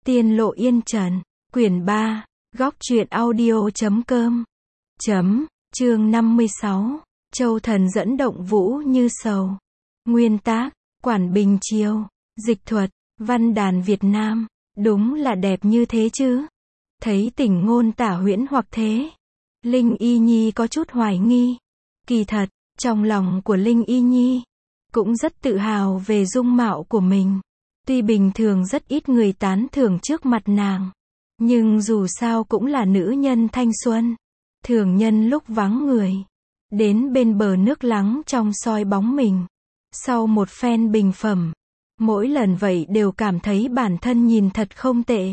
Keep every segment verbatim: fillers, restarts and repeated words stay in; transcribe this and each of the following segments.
Tiên lộ yên trần, quyển ba, góc truyện audio chấm com, chấm, chương năm mươi sáu, Châu thần dẫn động vũ như sầu. Nguyên tác, Quản Bình Chiêu, dịch thuật, văn đàn Việt Nam, đúng là đẹp như thế chứ. Thấy Tỉnh Ngôn tả huyễn hoặc thế, Linh Y Nhi có chút hoài nghi. Kỳ thật, trong lòng của Linh Y Nhi, cũng rất tự hào về dung mạo của mình. Tuy bình thường rất ít người tán thưởng trước mặt nàng, nhưng dù sao cũng là nữ nhân thanh xuân. Thường nhân lúc vắng người, đến bên bờ nước lắng trong soi bóng mình. Sau một phen bình phẩm, mỗi lần vậy đều cảm thấy bản thân nhìn thật không tệ.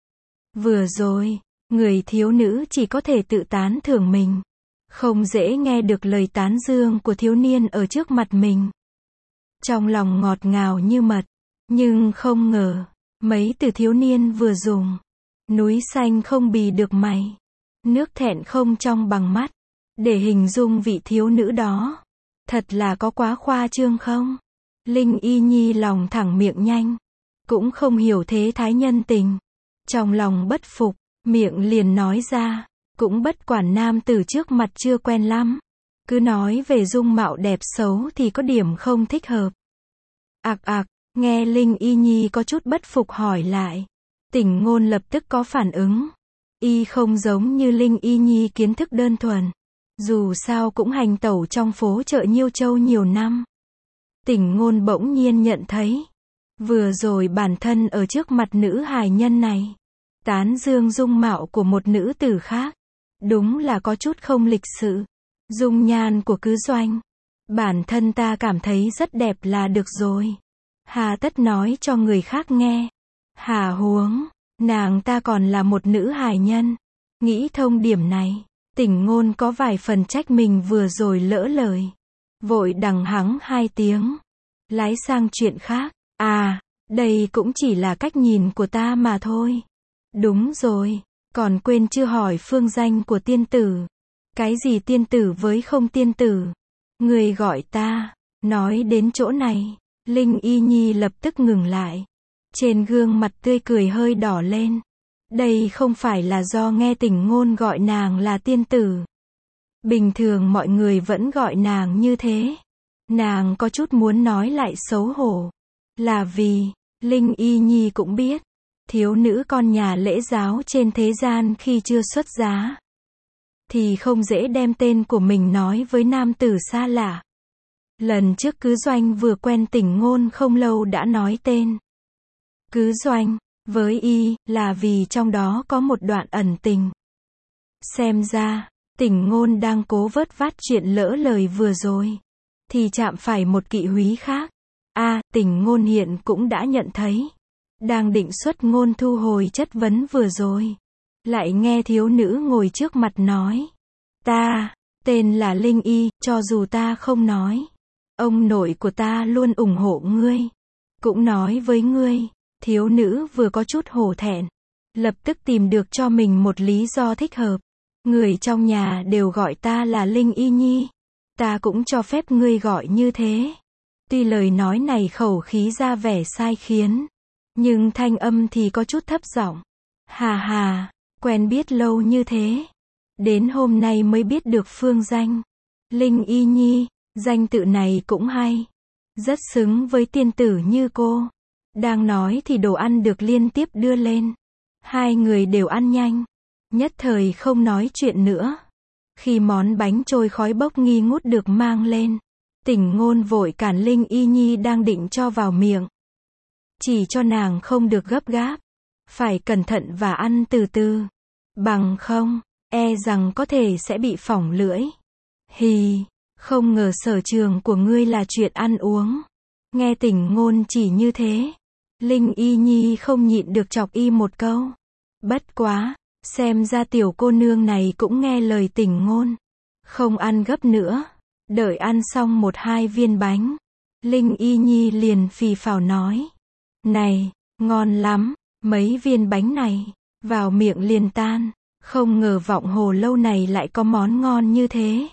Vừa rồi, người thiếu nữ chỉ có thể tự tán thưởng mình, không dễ nghe được lời tán dương của thiếu niên ở trước mặt mình. Trong lòng ngọt ngào như mật, nhưng không ngờ, mấy từ thiếu niên vừa dùng, núi xanh không bì được mày, nước thẹn không trong bằng mắt, để hình dung vị thiếu nữ đó. Thật là có quá khoa trương không? Linh Y Nhi lòng thẳng miệng nhanh, cũng không hiểu thế thái nhân tình. Trong lòng bất phục, miệng liền nói ra, cũng bất quản nam tử trước mặt chưa quen lắm. Cứ nói về dung mạo đẹp xấu thì có điểm không thích hợp. Ạc ạc, nghe Linh Y Nhi có chút bất phục hỏi lại. Tỉnh Ngôn lập tức có phản ứng. Y không giống như Linh Y Nhi kiến thức đơn thuần. Dù sao cũng hành tẩu trong phố chợ Nhiêu Châu nhiều năm. Tỉnh Ngôn bỗng nhiên nhận thấy, vừa rồi bản thân ở trước mặt nữ hài nhân này, tán dương dung mạo của một nữ tử khác, đúng là có chút không lịch sự. Dung nhan của Cứ Doanh, bản thân ta cảm thấy rất đẹp là được rồi. Hà tất nói cho người khác nghe. Hà huống, nàng ta còn là một nữ hài nhân. Nghĩ thông điểm này, Tỉnh Ngôn có vài phần trách mình vừa rồi lỡ lời. Vội đằng hắng hai tiếng, lái sang chuyện khác. À, đây cũng chỉ là cách nhìn của ta mà thôi. Đúng rồi, còn quên chưa hỏi phương danh của tiên tử. Cái gì tiên tử với không tiên tử? Người gọi ta. Nói đến chỗ này, Linh Y Nhi lập tức ngừng lại. Trên gương mặt tươi cười hơi đỏ lên. Đây không phải là do nghe Tỉnh Ngôn gọi nàng là tiên tử. Bình thường mọi người vẫn gọi nàng như thế. Nàng có chút muốn nói lại xấu hổ. Là vì, Linh Y Nhi cũng biết, thiếu nữ con nhà lễ giáo trên thế gian khi chưa xuất giá, thì không dễ đem tên của mình nói với nam tử xa lạ. Lần trước Cứ Doanh vừa quen Tỉnh Ngôn không lâu đã nói tên Cứ Doanh với y, là vì trong đó có một đoạn ẩn tình. Xem ra, Tỉnh Ngôn đang cố vớt vát chuyện lỡ lời vừa rồi, thì chạm phải một kỵ húy khác. A, à, Tỉnh Ngôn hiện cũng đã nhận thấy. Đang định xuất ngôn thu hồi chất vấn vừa rồi, lại nghe thiếu nữ ngồi trước mặt nói. Ta, tên là Linh Y, cho dù ta không nói, ông nội của ta luôn ủng hộ ngươi. Cũng nói với ngươi. Thiếu nữ vừa có chút hổ thẹn, lập tức tìm được cho mình một lý do thích hợp. Người trong nhà đều gọi ta là Linh Y Nhi, ta cũng cho phép ngươi gọi như thế. Tuy lời nói này khẩu khí ra vẻ sai khiến, nhưng thanh âm thì có chút thấp giọng. Hà hà, quen biết lâu như thế, đến hôm nay mới biết được phương danh. Linh Y Nhi, danh tự này cũng hay, rất xứng với tiên tử như cô. Đang nói thì đồ ăn được liên tiếp đưa lên. Hai người đều ăn nhanh, nhất thời không nói chuyện nữa. Khi món bánh trôi khói bốc nghi ngút được mang lên, Tỉnh Ngôn vội cản Linh Y Nhi đang định cho vào miệng. Chỉ cho nàng không được gấp gáp, phải cẩn thận và ăn từ từ. Bằng không, e rằng có thể sẽ bị phỏng lưỡi. Hì, không ngờ sở trường của ngươi là chuyện ăn uống. Nghe Tỉnh Ngôn chỉ như thế, Linh Y Nhi không nhịn được chọc y một câu. Bất quá, xem ra tiểu cô nương này cũng nghe lời Tỉnh Ngôn. Không ăn gấp nữa, đợi ăn xong một hai viên bánh, Linh Y Nhi liền phì phào nói. Này, ngon lắm, mấy viên bánh này, vào miệng liền tan, không ngờ Vọng Hồ lâu này lại có món ngon như thế.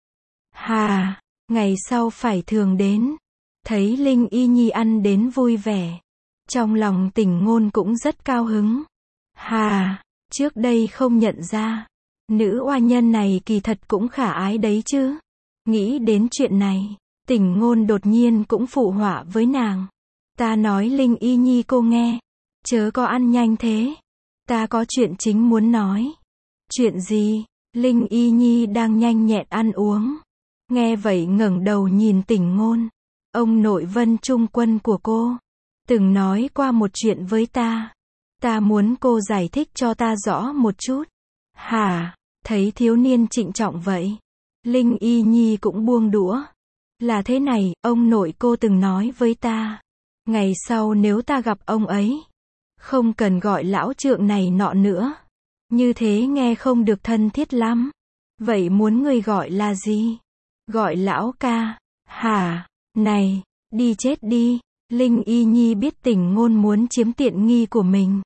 Hà, ngày sau phải thường đến. Thấy Linh Y Nhi ăn đến vui vẻ, Trong lòng Tỉnh Ngôn cũng rất cao hứng. Hà, trước đây không nhận ra. Nữ oa nhân này kỳ thật cũng khả ái đấy chứ. Nghĩ đến chuyện này, Tỉnh Ngôn đột nhiên cũng phụ họa với nàng. Ta nói Linh Y Nhi cô nghe. Chớ có ăn nhanh thế. Ta có chuyện chính muốn nói. Chuyện gì? Linh Y Nhi đang nhanh nhẹn ăn uống. Nghe vậy ngẩng đầu nhìn Tỉnh Ngôn. Ông nội Vân Trung Quân của cô từng nói qua một chuyện với ta. Ta muốn cô giải thích cho ta rõ một chút. Hả? Thấy thiếu niên trịnh trọng vậy, Linh Y Nhi cũng buông đũa. Là thế này, ông nội cô từng nói với ta. Ngày sau nếu ta gặp ông ấy, không cần gọi lão trượng này nọ nữa. Như thế nghe không được thân thiết lắm. Vậy muốn người gọi là gì? Gọi lão ca. Hả? Này, đi chết đi. Linh Y Nhi biết Tỉnh Ngôn muốn chiếm tiện nghi của mình.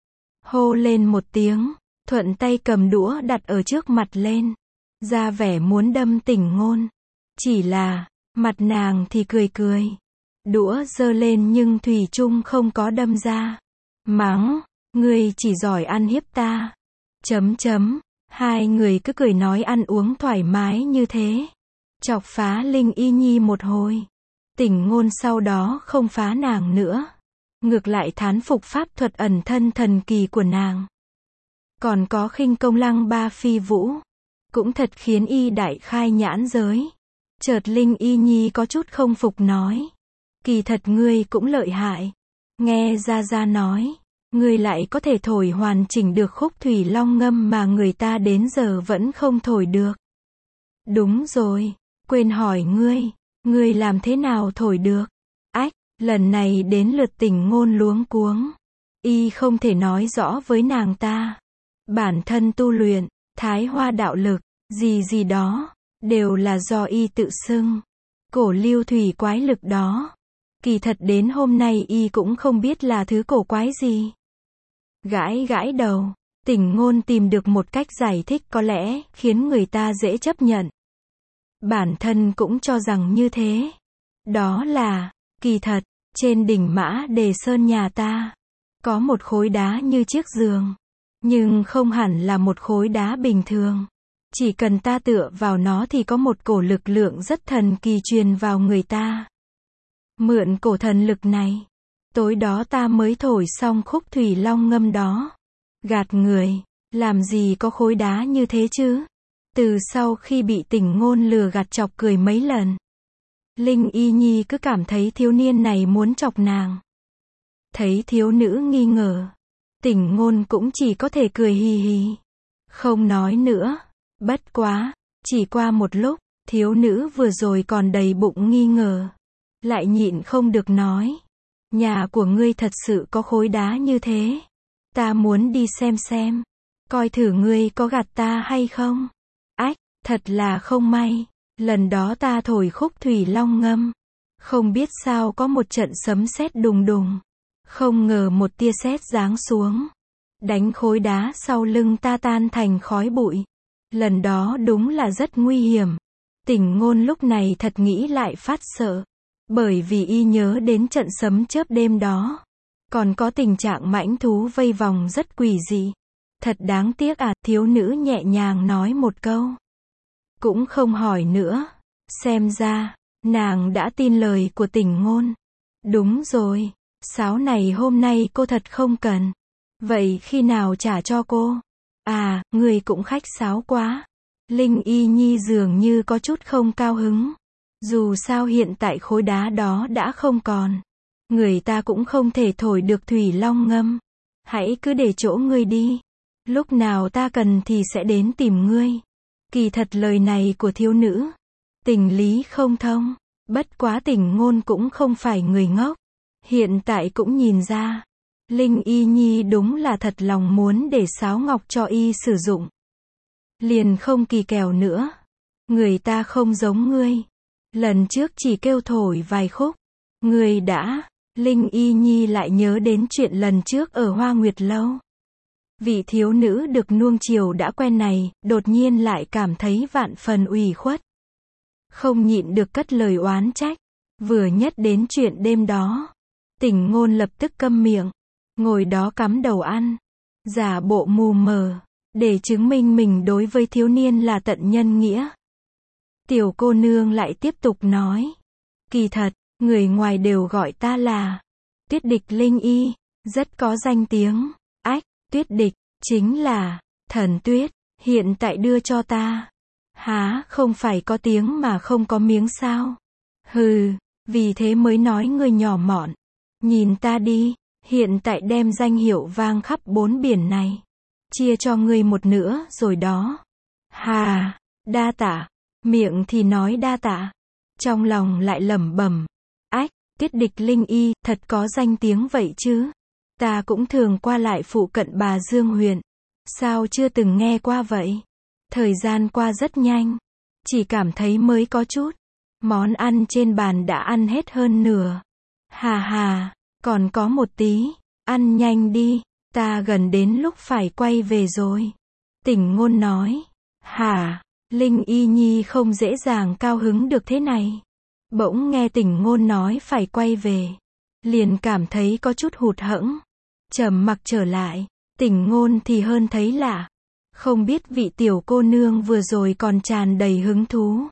Hô lên một tiếng, thuận tay cầm đũa đặt ở trước mặt lên. Ra vẻ muốn đâm Tỉnh Ngôn. Chỉ là, mặt nàng thì cười cười. Đũa giơ lên nhưng thủy chung không có đâm ra. Mắng, ngươi chỉ giỏi ăn hiếp ta. Chấm chấm, hai người cứ cười nói ăn uống thoải mái như thế. Chọc phá Linh Y Nhi một hồi. Tỉnh Ngôn sau đó không phá nàng nữa. Ngược lại thán phục pháp thuật ẩn thân thần kỳ của nàng. Còn có khinh công lăng ba phi vũ. Cũng thật khiến y đại khai nhãn giới. Chợt Linh Y Nhi có chút không phục nói. Kỳ thật ngươi cũng lợi hại. Nghe Gia Gia nói, ngươi lại có thể thổi hoàn chỉnh được khúc Thủy Long ngâm mà người ta đến giờ vẫn không thổi được. Đúng rồi, quên hỏi ngươi, ngươi làm thế nào thổi được? Ách, lần này đến lượt Tỉnh Ngôn luống cuống. Y không thể nói rõ với nàng ta. Bản thân tu luyện, Thái Hoa đạo lực, gì gì đó, đều là do y tự xưng. Cổ lưu thủy quái lực đó. Kỳ thật đến hôm nay y cũng không biết là thứ cổ quái gì. Gãi gãi đầu, Tỉnh Ngôn tìm được một cách giải thích có lẽ khiến người ta dễ chấp nhận. Bản thân cũng cho rằng như thế. Đó là, kỳ thật, trên đỉnh Mã Đề Sơn nhà ta, có một khối đá như chiếc giường. Nhưng không hẳn là một khối đá bình thường. Chỉ cần ta tựa vào nó thì có một cổ lực lượng rất thần kỳ truyền vào người ta. Mượn cổ thần lực này, tối đó ta mới thổi xong khúc Thủy Long ngâm đó. Gạt người, làm gì có khối đá như thế chứ? Từ sau khi bị Tỉnh Ngôn lừa gạt chọc cười mấy lần, Linh Y Nhi cứ cảm thấy thiếu niên này muốn chọc nàng. Thấy thiếu nữ nghi ngờ, Tỉnh Ngôn cũng chỉ có thể cười hì hì. Không nói nữa. Bất quá, chỉ qua một lúc, thiếu nữ vừa rồi còn đầy bụng nghi ngờ. Lại nhịn không được nói. Nhà của ngươi thật sự có khối đá như thế. Ta muốn đi xem xem. Coi thử ngươi có gạt ta hay không. Ách, thật là không may. Lần đó ta thổi khúc Thủy Long ngâm. Không biết sao có một trận sấm sét đùng đùng. Không ngờ một tia sét giáng xuống. Đánh khối đá sau lưng ta tan thành khói bụi. Lần đó đúng là rất nguy hiểm. Tỉnh Ngôn lúc này thật nghĩ lại phát sợ. Bởi vì y nhớ đến trận sấm chớp đêm đó. Còn có tình trạng mãnh thú vây vòng rất quỷ dị. Thật đáng tiếc à, thiếu nữ nhẹ nhàng nói một câu. Cũng không hỏi nữa. Xem ra, nàng đã tin lời của Tỉnh Ngôn. Đúng rồi, sáo này hôm nay cô thật không cần. Vậy khi nào trả cho cô? À, người cũng khách sáo quá. Linh Y Nhi dường như có chút không cao hứng. Dù sao hiện tại khối đá đó đã không còn. Người ta cũng không thể thổi được Thủy Long ngâm. Hãy cứ để chỗ ngươi đi. Lúc nào ta cần thì sẽ đến tìm ngươi. Kỳ thật lời này của thiếu nữ. Tình lý không thông. Bất quá Tỉnh Ngôn cũng không phải người ngốc. Hiện tại cũng nhìn ra. Linh Y Nhi đúng là thật lòng muốn để sáo ngọc cho y sử dụng. Liền không kỳ kèo nữa. Người ta không giống ngươi. Lần trước chỉ kêu thổi vài khúc. Ngươi đã. Linh Y Nhi lại nhớ đến chuyện lần trước ở Hoa Nguyệt Lâu. Vị thiếu nữ được nuông chiều đã quen này, đột nhiên lại cảm thấy vạn phần ủy khuất. Không nhịn được cất lời oán trách. Vừa nhất đến chuyện đêm đó. Tỉnh Ngôn lập tức câm miệng, ngồi đó cắm đầu ăn, giả bộ mù mờ, để chứng minh mình đối với thiếu niên là tận nhân nghĩa. Tiểu cô nương lại tiếp tục nói, kỳ thật, người ngoài đều gọi ta là Tuyết Địch Linh Y, rất có danh tiếng. Ách, Tuyết Địch, chính là Thần Tuyết, hiện tại đưa cho ta. Há, không phải có tiếng mà không có miếng sao? Hừ, vì thế mới nói ngươi nhỏ mọn. Nhìn ta đi, hiện tại đem danh hiệu vang khắp bốn biển này. Chia cho ngươi một nửa rồi đó. Hà, đa tạ. Miệng thì nói đa tạ, trong lòng lại lẩm bẩm, ách, Tuyết Địch Linh Y, thật có danh tiếng vậy chứ. Ta cũng thường qua lại phụ cận Bà Dương huyện. Sao chưa từng nghe qua vậy? Thời gian qua rất nhanh. Chỉ cảm thấy mới có chút. Món ăn trên bàn đã ăn hết hơn nửa. Hà hà, còn có một tí. Ăn nhanh đi, ta gần đến lúc phải quay về rồi. Tỉnh Ngôn nói. Hả? Linh Y Nhi không dễ dàng cao hứng được thế này. Bỗng nghe Tỉnh Ngôn nói phải quay về. Liền cảm thấy có chút hụt hẫng. Trầm mặc trở lại. Tỉnh Ngôn thì hơn thấy lạ. Không biết vị tiểu cô nương vừa rồi còn tràn đầy hứng thú.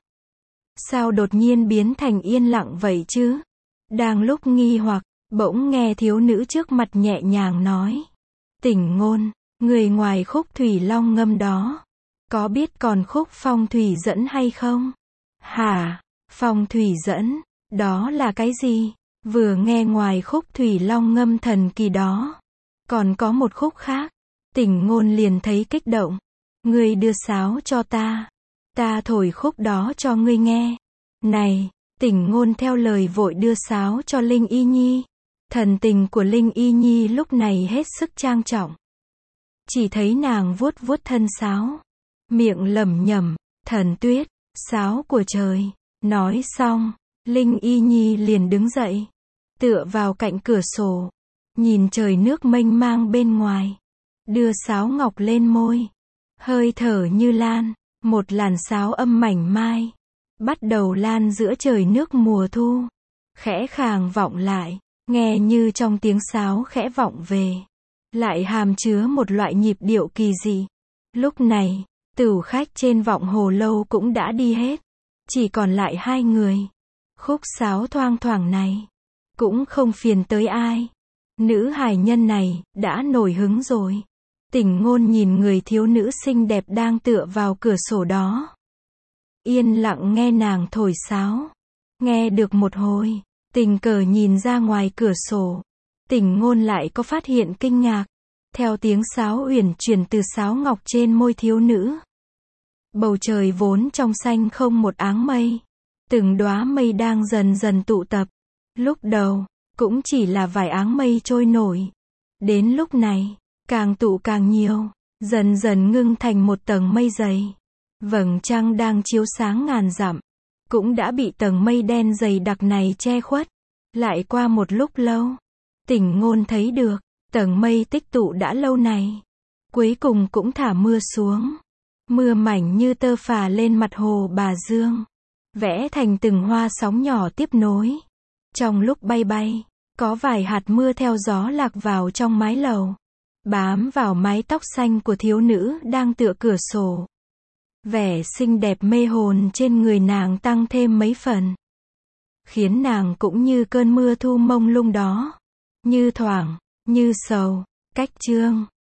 Sao đột nhiên biến thành yên lặng vậy chứ? Đang lúc nghi hoặc, bỗng nghe thiếu nữ trước mặt nhẹ nhàng nói. Tỉnh Ngôn, người ngoài khúc thủy long ngâm đó. Có biết còn khúc phong thủy dẫn hay không? Hả? Phong thủy dẫn? Đó là cái gì? Vừa nghe ngoài khúc thủy long ngâm thần kỳ đó. Còn có một khúc khác. Tỉnh Ngôn liền thấy kích động. Ngươi đưa sáo cho ta. Ta thổi khúc đó cho ngươi nghe. Này, Tỉnh Ngôn theo lời vội đưa sáo cho Linh Y Nhi. Thần tình của Linh Y Nhi lúc này hết sức trang trọng. Chỉ thấy nàng vuốt vuốt thân sáo. Miệng lẩm nhẩm, Thần Tuyết, sáo của trời. Nói xong, Linh Y Nhi liền đứng dậy. Tựa vào cạnh cửa sổ. Nhìn trời nước mênh mang bên ngoài. Đưa sáo ngọc lên môi. Hơi thở như lan. Một làn sáo âm mảnh mai. Bắt đầu lan giữa trời nước mùa thu. Khẽ khàng vọng lại. Nghe như trong tiếng sáo khẽ vọng về. Lại hàm chứa một loại nhịp điệu kỳ dị. Lúc này, tửu khách trên vọng hồ lâu cũng đã đi hết. Chỉ còn lại hai người. Khúc sáo thoang thoảng này. Cũng không phiền tới ai. Nữ hài nhân này, đã nổi hứng rồi. Tỉnh Ngôn nhìn người thiếu nữ xinh đẹp đang tựa vào cửa sổ đó. Yên lặng nghe nàng thổi sáo. Nghe được một hồi, tình cờ nhìn ra ngoài cửa sổ. Tỉnh Ngôn lại có phát hiện kinh ngạc. Theo tiếng sáo uyển chuyển từ sáo ngọc trên môi thiếu nữ. Bầu trời vốn trong xanh không một áng mây. Từng đóa mây đang dần dần tụ tập. Lúc đầu, cũng chỉ là vài áng mây trôi nổi. Đến lúc này, càng tụ càng nhiều, dần dần ngưng thành một tầng mây dày. Vầng trăng đang chiếu sáng ngàn dặm, cũng đã bị tầng mây đen dày đặc này che khuất. Lại qua một lúc lâu, Tỉnh Ngôn thấy được, tầng mây tích tụ đã lâu này. Cuối cùng cũng thả mưa xuống. Mưa mảnh như tơ phà lên mặt hồ Bà Dương. Vẽ thành từng hoa sóng nhỏ tiếp nối. Trong lúc bay bay, có vài hạt mưa theo gió lạc vào trong mái lầu. Bám vào mái tóc xanh của thiếu nữ đang tựa cửa sổ. Vẻ xinh đẹp mê hồn trên người nàng tăng thêm mấy phần. Khiến nàng cũng như cơn mưa thu mông lung đó. Như thoảng, như sầu, cách chương.